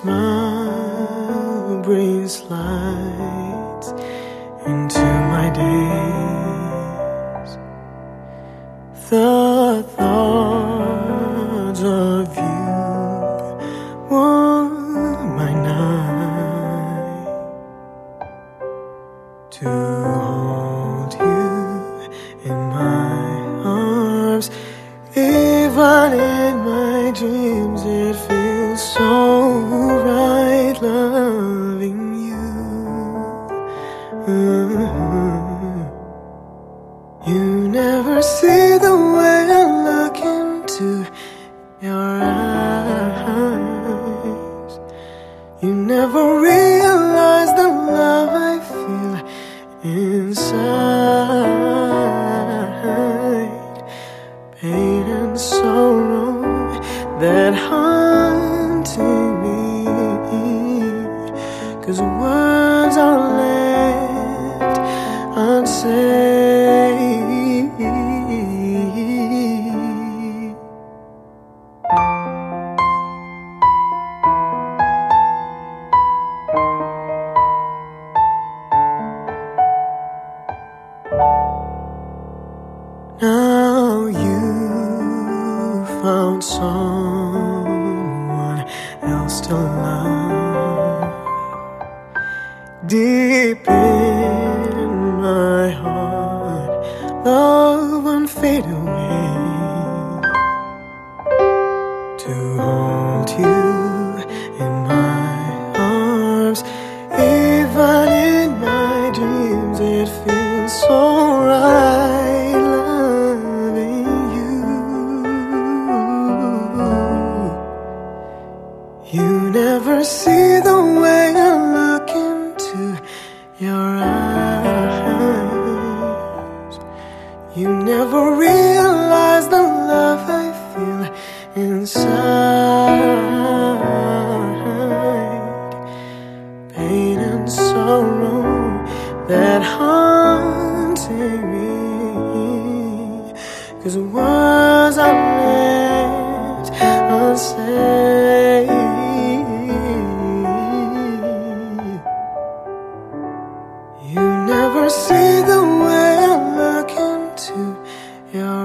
smile brings light into my days. The thought of you warm my night. To hold you in my arms, even in my dreams, it feels so right loving you. You never see the way I look into your eyes. You never realize the love I feel inside. Pain and sorrow that haunting me, 'cause words are left unsaid. Now you found someone else to love. Deep in my heart, love won't fade away. To hold you in my arms, even in my dreams, it feels so right loving you. You never see the way I look into your eyes. You never realize the love I feel inside. Pain and sorrow that haunting me, 'cause words are left unsaid. You never see the way I look into your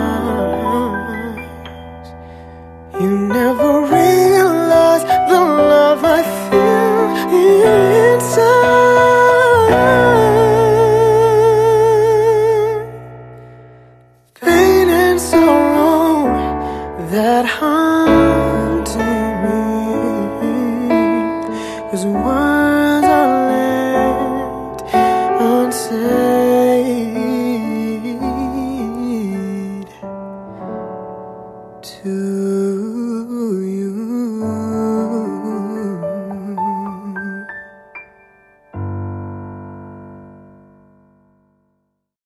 eyes. You never realize the love I feel inside. Pain and sorrow that haunting me, 'cause